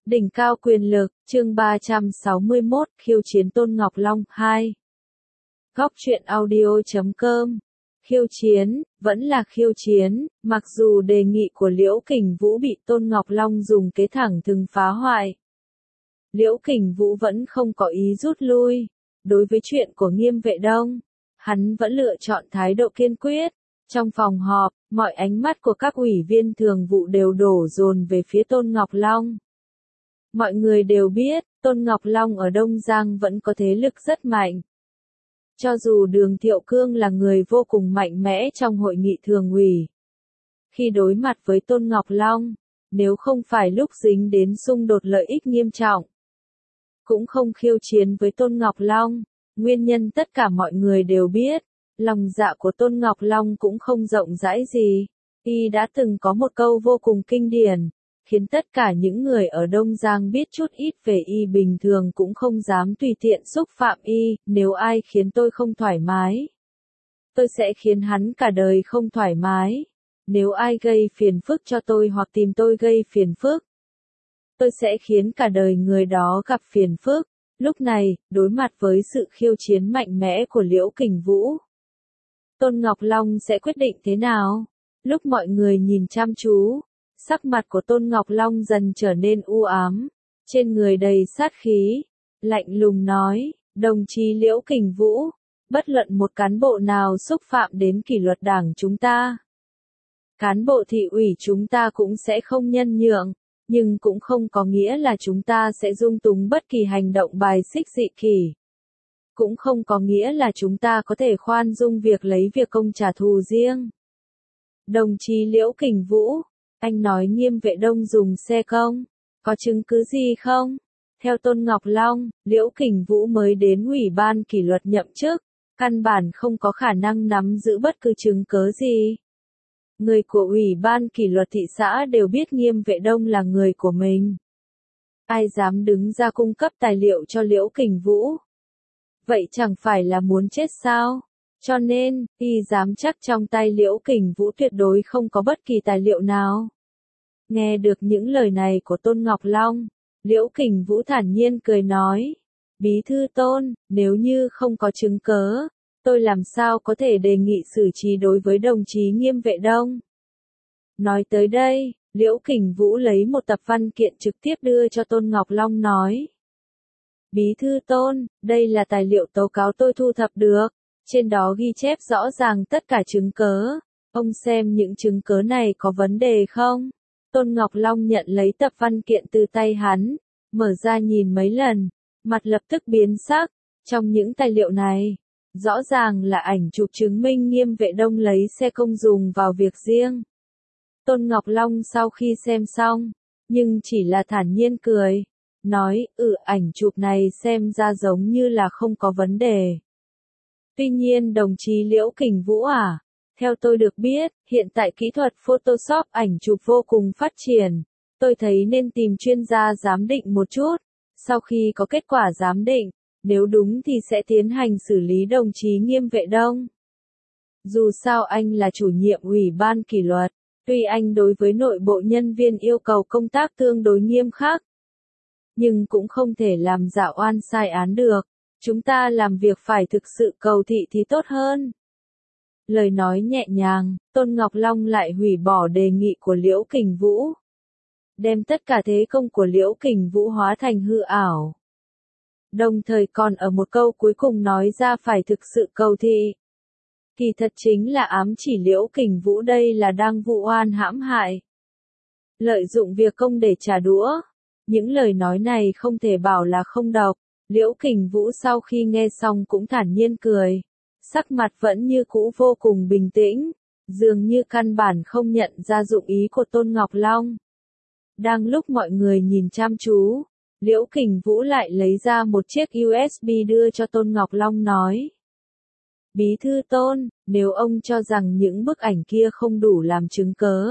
Đỉnh cao quyền lực, chương 361, khiêu chiến Tôn Ngọc Long 2. Góc truyện audio.com. Khiêu chiến, vẫn là khiêu chiến, mặc dù đề nghị của Liễu Kình Vũ bị Tôn Ngọc Long dùng kế thẳng thừng phá hoại. Liễu Kình Vũ vẫn không có ý rút lui. Đối với chuyện của Nghiêm Vệ Đông, hắn vẫn lựa chọn thái độ kiên quyết. Trong phòng họp, mọi ánh mắt của các ủy viên thường vụ đều đổ dồn về phía Tôn Ngọc Long. Mọi người đều biết, Tôn Ngọc Long ở Đông Giang vẫn có thế lực rất mạnh. Cho dù Đường Thiệu Cương là người vô cùng mạnh mẽ trong hội nghị thường ủy. Khi đối mặt với Tôn Ngọc Long, nếu không phải lúc dính đến xung đột lợi ích nghiêm trọng, cũng không khiêu chiến với Tôn Ngọc Long. Nguyên nhân tất cả mọi người đều biết, lòng dạ của Tôn Ngọc Long cũng không rộng rãi gì. Y đã từng có một câu vô cùng kinh điển, khiến tất cả những người ở Đông Giang biết chút ít về Y bình thường cũng không dám tùy tiện xúc phạm Y. Nếu ai khiến tôi không thoải mái, tôi sẽ khiến hắn cả đời không thoải mái. Nếu ai gây phiền phức cho tôi hoặc tìm tôi gây phiền phức, tôi sẽ khiến cả đời người đó gặp phiền phức. Lúc này, đối mặt với sự khiêu chiến mạnh mẽ của Liễu Kình Vũ, Tôn Ngọc Long sẽ quyết định thế nào? Lúc mọi người nhìn chăm chú, sắc mặt của Tôn Ngọc Long dần trở nên u ám, trên người đầy sát khí, lạnh lùng nói, đồng chí Liễu Kình Vũ, bất luận một cán bộ nào xúc phạm đến kỷ luật đảng chúng ta, cán bộ thị ủy chúng ta cũng sẽ không nhân nhượng, nhưng cũng không có nghĩa là chúng ta sẽ dung túng bất kỳ hành động bài xích dị kỷ. Cũng không có nghĩa là chúng ta có thể khoan dung việc lấy việc công trả thù riêng. Đồng chí Liễu Kình Vũ, anh nói Nghiêm Vệ Đông dùng xe công, có chứng cứ gì không? Theo Tôn Ngọc Long, Liễu Kình Vũ mới đến Ủy ban kỷ luật nhậm chức, căn bản không có khả năng nắm giữ bất cứ chứng cứ gì. Người của Ủy ban kỷ luật thị xã đều biết Nghiêm Vệ Đông là người của mình. Ai dám đứng ra cung cấp tài liệu cho Liễu Kình Vũ? Vậy chẳng phải là muốn chết sao? Cho nên, Y dám chắc trong tay Liễu Kình Vũ tuyệt đối không có bất kỳ tài liệu nào. Nghe được những lời này của Tôn Ngọc Long, Liễu Kình Vũ thản nhiên cười nói, Bí thư Tôn, nếu như không có chứng cớ, tôi làm sao có thể đề nghị xử trí đối với đồng chí Nghiêm Vệ Đông. Nói tới đây, Liễu Kình Vũ lấy một tập văn kiện trực tiếp đưa cho Tôn Ngọc Long nói, Bí thư Tôn, đây là tài liệu tố cáo tôi thu thập được, trên đó ghi chép rõ ràng tất cả chứng cớ, ông xem những chứng cớ này có vấn đề không? Tôn Ngọc Long nhận lấy tập văn kiện từ tay hắn, mở ra nhìn mấy lần, mặt lập tức biến sắc. Trong những tài liệu này, rõ ràng là ảnh chụp chứng minh Nghiêm Vệ Đông lấy xe công dùng vào việc riêng. Tôn Ngọc Long sau khi xem xong, nhưng chỉ là thản nhiên cười, nói, ảnh chụp này xem ra giống như là không có vấn đề. Tuy nhiên đồng chí Liễu Kình Vũ à, theo tôi được biết, hiện tại kỹ thuật Photoshop ảnh chụp vô cùng phát triển. Tôi thấy nên tìm chuyên gia giám định một chút. Sau khi có kết quả giám định, nếu đúng thì sẽ tiến hành xử lý đồng chí Nghiêm Vệ Đông. Dù sao anh là chủ nhiệm Ủy ban kỷ luật, tuy anh đối với nội bộ nhân viên yêu cầu công tác tương đối nghiêm khắc, nhưng cũng không thể làm giả oan sai án được. Chúng ta làm việc phải thực sự cầu thị thì tốt hơn. Lời nói nhẹ nhàng, Tôn Ngọc Long lại hủy bỏ đề nghị của Liễu Kình Vũ. Đem tất cả thế công của Liễu Kình Vũ hóa thành hư ảo. Đồng thời còn ở một câu cuối cùng nói ra phải thực sự cầu thị. Kỳ thật chính là ám chỉ Liễu Kình Vũ đây là đang vụ oan hãm hại. Lợi dụng việc công để trả đũa. Những lời nói này không thể bảo là không độc. Liễu Kình Vũ sau khi nghe xong cũng thản nhiên cười. Sắc mặt vẫn như cũ vô cùng bình tĩnh, dường như căn bản không nhận ra dụng ý của Tôn Ngọc Long. Đang lúc mọi người nhìn chăm chú, Liễu Kình Vũ lại lấy ra một chiếc USB đưa cho Tôn Ngọc Long nói. Bí thư Tôn, nếu ông cho rằng những bức ảnh kia không đủ làm chứng cớ,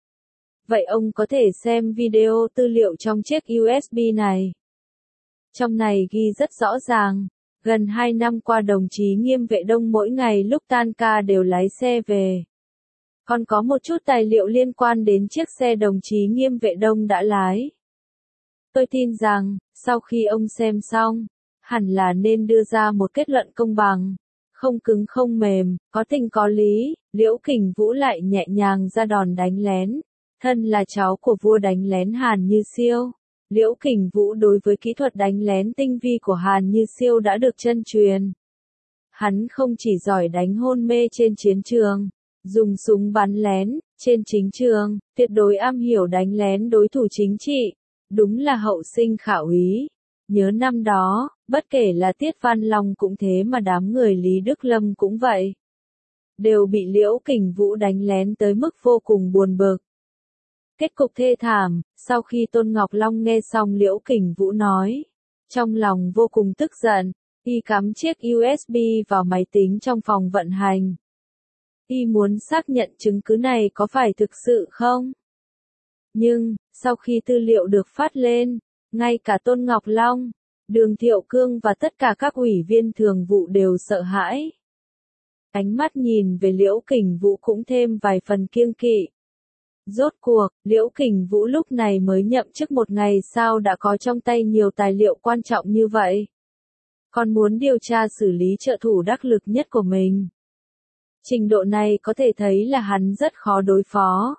vậy ông có thể xem video tư liệu trong chiếc USB này. Trong này ghi rất rõ ràng. Gần 2 năm qua đồng chí Nghiêm Vệ Đông mỗi ngày lúc tan ca đều lái xe về. Còn có một chút tài liệu liên quan đến chiếc xe đồng chí Nghiêm Vệ Đông đã lái. Tôi tin rằng, sau khi ông xem xong, hẳn là nên đưa ra một kết luận công bằng, không cứng không mềm, có tình có lý. Liễu Kình Vũ lại nhẹ nhàng ra đòn đánh lén. Thân là cháu của vua đánh lén Hàn Như Siêu, Liễu Kình Vũ đối với kỹ thuật đánh lén tinh vi của Hàn Như Siêu đã được chân truyền. Hắn không chỉ giỏi đánh hôn mê trên chiến trường, dùng súng bắn lén, trên chính trường, tuyệt đối am hiểu đánh lén đối thủ chính trị. Đúng là hậu sinh khả úy. Nhớ năm đó, bất kể là Tiết Văn Long cũng thế mà đám người Lý Đức Lâm cũng vậy. Đều bị Liễu Kình Vũ đánh lén tới mức vô cùng buồn bực. Kết cục thê thảm, sau khi Tôn Ngọc Long nghe xong Liễu Kình Vũ nói, trong lòng vô cùng tức giận, y cắm chiếc USB vào máy tính trong phòng vận hành. Y muốn xác nhận chứng cứ này có phải thực sự không? Nhưng, sau khi tư liệu được phát lên, ngay cả Tôn Ngọc Long, Đường Thiệu Cương và tất cả các ủy viên thường vụ đều sợ hãi. Ánh mắt nhìn về Liễu Kình Vũ cũng thêm vài phần kiêng kỵ. Rốt cuộc, Liễu Kình Vũ lúc này mới nhậm chức một ngày sao đã có trong tay nhiều tài liệu quan trọng như vậy. Còn muốn điều tra xử lý trợ thủ đắc lực nhất của mình. Trình độ này có thể thấy là hắn rất khó đối phó.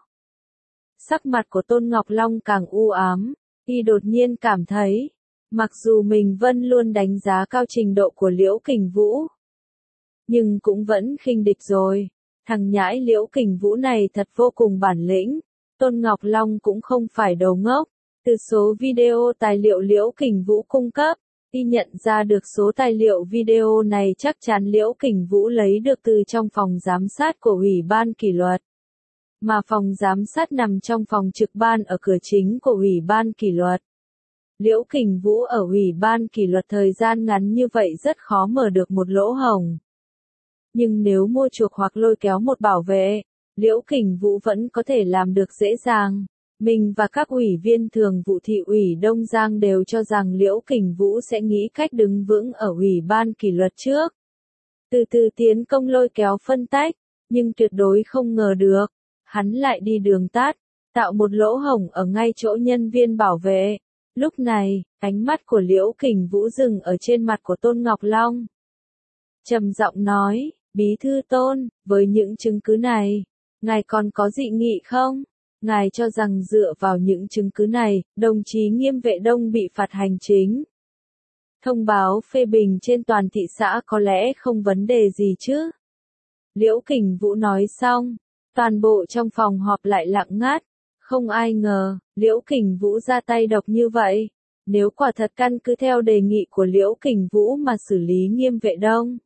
Sắc mặt của Tôn Ngọc Long càng u ám, y đột nhiên cảm thấy, mặc dù mình vẫn luôn đánh giá cao trình độ của Liễu Kình Vũ, nhưng cũng vẫn khinh địch rồi. Thằng nhãi Liễu Kình Vũ này thật vô cùng bản lĩnh. Tôn Ngọc Long cũng không phải đồ ngốc. Từ số video tài liệu Liễu Kình Vũ cung cấp, y nhận ra được số tài liệu video này chắc chắn Liễu Kình Vũ lấy được từ trong phòng giám sát của Ủy ban kỷ luật. Mà phòng giám sát nằm trong phòng trực ban ở cửa chính của Ủy ban kỷ luật. Liễu Kình Vũ ở Ủy ban kỷ luật thời gian ngắn như vậy rất khó mở được một lỗ hổng. Nhưng nếu mua chuộc hoặc lôi kéo một bảo vệ, Liễu Kình Vũ vẫn có thể làm được dễ dàng. Mình và các ủy viên thường vụ thị ủy Đông Giang đều cho rằng Liễu Kình Vũ sẽ nghĩ cách đứng vững ở Ủy ban kỷ luật trước. Từ từ tiến công lôi kéo phân tách, nhưng tuyệt đối không ngờ được. Hắn lại đi đường tắt, tạo một lỗ hổng ở ngay chỗ nhân viên bảo vệ. Lúc này, ánh mắt của Liễu Kình Vũ dừng ở trên mặt của Tôn Ngọc Long. Trầm giọng nói, Bí thư Tôn, với những chứng cứ này, ngài còn có dị nghị không? Ngài cho rằng dựa vào những chứng cứ này, đồng chí Nghiêm Vệ Đông bị phạt hành chính. Thông báo phê bình trên toàn thị xã có lẽ không vấn đề gì chứ? Liễu Kình Vũ nói xong, toàn bộ trong phòng họp lại lặng ngắt. Không ai ngờ, Liễu Kình Vũ ra tay độc như vậy. Nếu quả thật căn cứ theo đề nghị của Liễu Kình Vũ mà xử lý Nghiêm Vệ Đông,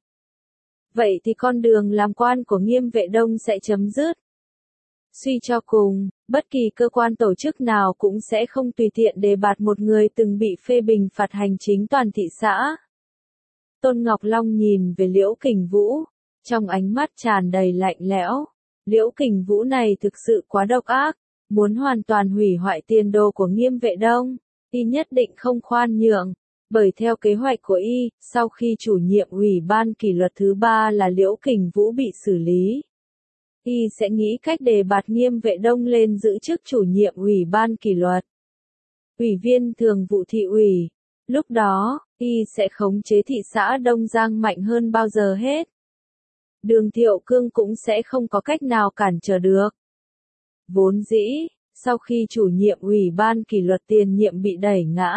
vậy thì con đường làm quan của Nghiêm Vệ Đông sẽ chấm dứt. Suy cho cùng, bất kỳ cơ quan tổ chức nào cũng sẽ không tùy tiện đề bạt một người từng bị phê bình phạt hành chính toàn thị xã. Tôn Ngọc Long nhìn về Liễu Kình Vũ, trong ánh mắt tràn đầy lạnh lẽo. Liễu Kình Vũ này thực sự quá độc ác, muốn hoàn toàn hủy hoại tiền đồ của Nghiêm Vệ Đông, y nhất định không khoan nhượng. Bởi theo kế hoạch của y, sau khi chủ nhiệm Ủy ban kỷ luật thứ 3 là Liễu Kình Vũ bị xử lý, y sẽ nghĩ cách đề bạt Nghiêm Vệ Đông lên giữ chức chủ nhiệm Ủy ban kỷ luật. Ủy viên thường vụ thị ủy. Lúc đó, y sẽ khống chế thị xã Đông Giang mạnh hơn bao giờ hết. Đường Thiệu Cương cũng sẽ không có cách nào cản trở được. Vốn dĩ, sau khi chủ nhiệm Ủy ban kỷ luật tiền nhiệm bị đẩy ngã,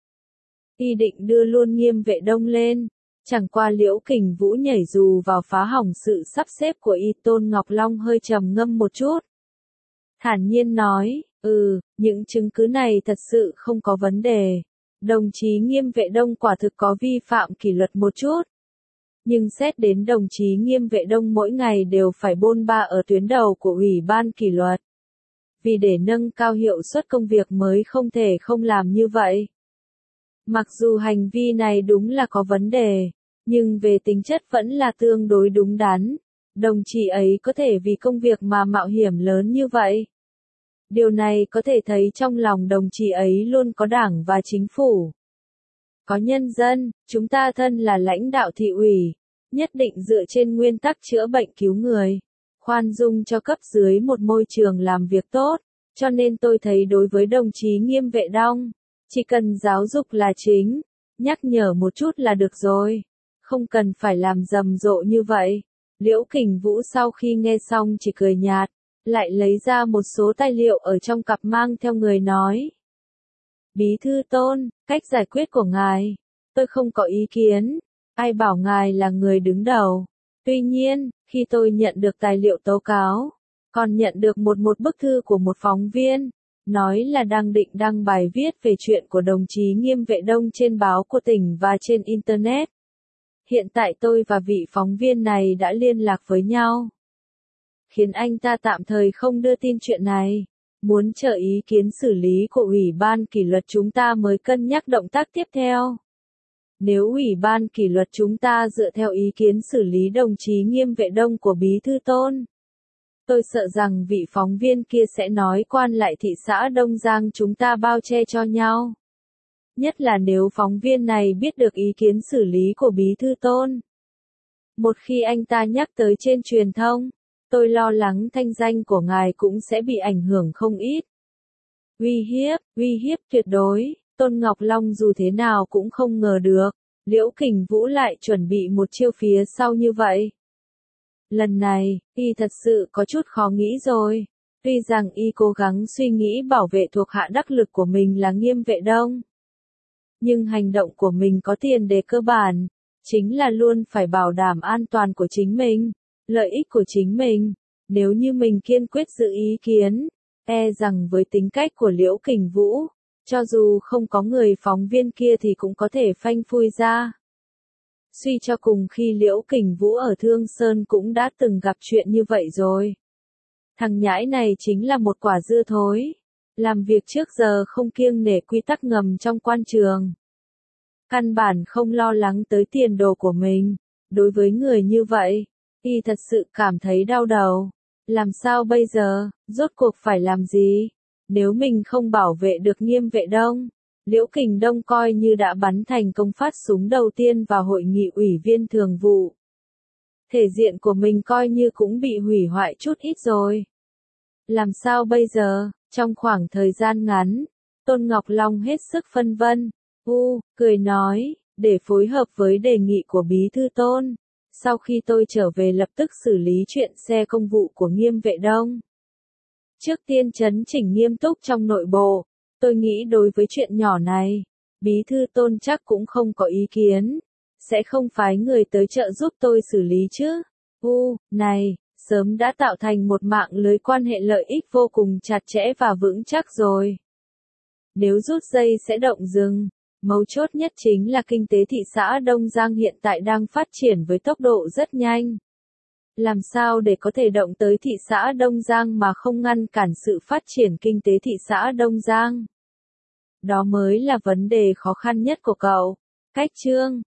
y định đưa luôn Nghiêm Vệ Đông lên. Chẳng qua Liễu Kình Vũ nhảy dù vào phá hỏng sự sắp xếp của y. Tôn Ngọc Long hơi trầm ngâm một chút. Thản nhiên nói, những chứng cứ này thật sự không có vấn đề. Đồng chí Nghiêm Vệ Đông quả thực có vi phạm kỷ luật một chút. Nhưng xét đến đồng chí Nghiêm Vệ Đông mỗi ngày đều phải bôn ba ở tuyến đầu của Ủy ban kỷ luật. Vì để nâng cao hiệu suất công việc mới không thể không làm như vậy. Mặc dù hành vi này đúng là có vấn đề, nhưng về tính chất vẫn là tương đối đúng đắn. Đồng chí ấy có thể vì công việc mà mạo hiểm lớn như vậy. Điều này có thể thấy trong lòng đồng chí ấy luôn có đảng và chính phủ. Có nhân dân, chúng ta thân là lãnh đạo thị ủy, nhất định dựa trên nguyên tắc chữa bệnh cứu người, khoan dung cho cấp dưới một môi trường làm việc tốt, cho nên tôi thấy đối với đồng chí Nghiêm Vệ Đông, Chỉ cần giáo dục là chính, nhắc nhở một chút là được rồi, không cần phải làm rầm rộ như vậy. Liễu Kình Vũ sau khi nghe xong chỉ cười nhạt, lại lấy ra một số tài liệu ở trong cặp mang theo người nói. Bí thư Tôn, cách giải quyết của ngài, tôi không có ý kiến, ai bảo ngài là người đứng đầu. Tuy nhiên, khi tôi nhận được tài liệu tố cáo, còn nhận được một bức thư của một phóng viên, nói là đang định đăng bài viết về chuyện của đồng chí Nghiêm Vệ Đông trên báo của tỉnh và trên Internet. Hiện tại tôi và vị phóng viên này đã liên lạc với nhau, khiến anh ta tạm thời không đưa tin chuyện này, muốn chờ ý kiến xử lý của Ủy ban kỷ luật chúng ta mới cân nhắc động tác tiếp theo. Nếu Ủy ban kỷ luật chúng ta dựa theo ý kiến xử lý đồng chí Nghiêm Vệ Đông của Bí thư Tôn, tôi sợ rằng vị phóng viên kia sẽ nói quan lại thị xã Đông Giang chúng ta bao che cho nhau. Nhất là nếu phóng viên này biết được ý kiến xử lý của Bí thư Tôn. Một khi anh ta nhắc tới trên truyền thông, tôi lo lắng thanh danh của ngài cũng sẽ bị ảnh hưởng không ít. Uy hiếp tuyệt đối, Tôn Ngọc Long dù thế nào cũng không ngờ được, Liễu Kình Vũ lại chuẩn bị một chiêu phía sau như vậy. Lần này, y thật sự có chút khó nghĩ rồi. Tuy rằng y cố gắng suy nghĩ bảo vệ thuộc hạ đắc lực của mình là Nghiêm Vệ Đông, nhưng hành động của mình có tiền đề cơ bản, chính là luôn phải bảo đảm an toàn của chính mình, lợi ích của chính mình. Nếu như mình kiên quyết giữ ý kiến, e rằng với tính cách của Liễu Kình Vũ, cho dù không có người phóng viên kia thì cũng có thể phanh phui ra. Suy cho cùng khi Liễu Kình Vũ ở Thương Sơn cũng đã từng gặp chuyện như vậy rồi. Thằng nhãi này chính là một quả dưa thối, làm việc trước giờ không kiêng nể quy tắc ngầm trong quan trường. Căn bản không lo lắng tới tiền đồ của mình. Đối với người như vậy, y thật sự cảm thấy đau đầu. Làm sao bây giờ, rốt cuộc phải làm gì? Nếu mình không bảo vệ được Nghiêm Vệ Đông, Liễu Kình Đông coi như đã bắn thành công phát súng đầu tiên vào hội nghị ủy viên thường vụ. Thể diện của mình coi như cũng bị hủy hoại chút ít rồi. Làm sao bây giờ, trong khoảng thời gian ngắn, Tôn Ngọc Long hết sức phân vân, cười nói, để phối hợp với đề nghị của Bí thư Tôn. Sau khi tôi trở về lập tức xử lý chuyện xe công vụ của Nghiêm Vệ Đông. Trước tiên chấn chỉnh nghiêm túc trong nội bộ, tôi nghĩ đối với chuyện nhỏ này, Bí thư Tôn chắc cũng không có ý kiến, sẽ không phái người tới trợ giúp tôi xử lý chứ. Này, sớm đã tạo thành một mạng lưới quan hệ lợi ích vô cùng chặt chẽ và vững chắc rồi. Nếu rút dây sẽ động rừng. Mấu chốt nhất chính là kinh tế thị xã Đông Giang hiện tại đang phát triển với tốc độ rất nhanh. Làm sao để có thể động tới thị xã Đông Giang mà không ngăn cản sự phát triển kinh tế thị xã Đông Giang? Đó mới là vấn đề khó khăn nhất của cậu. Cách chương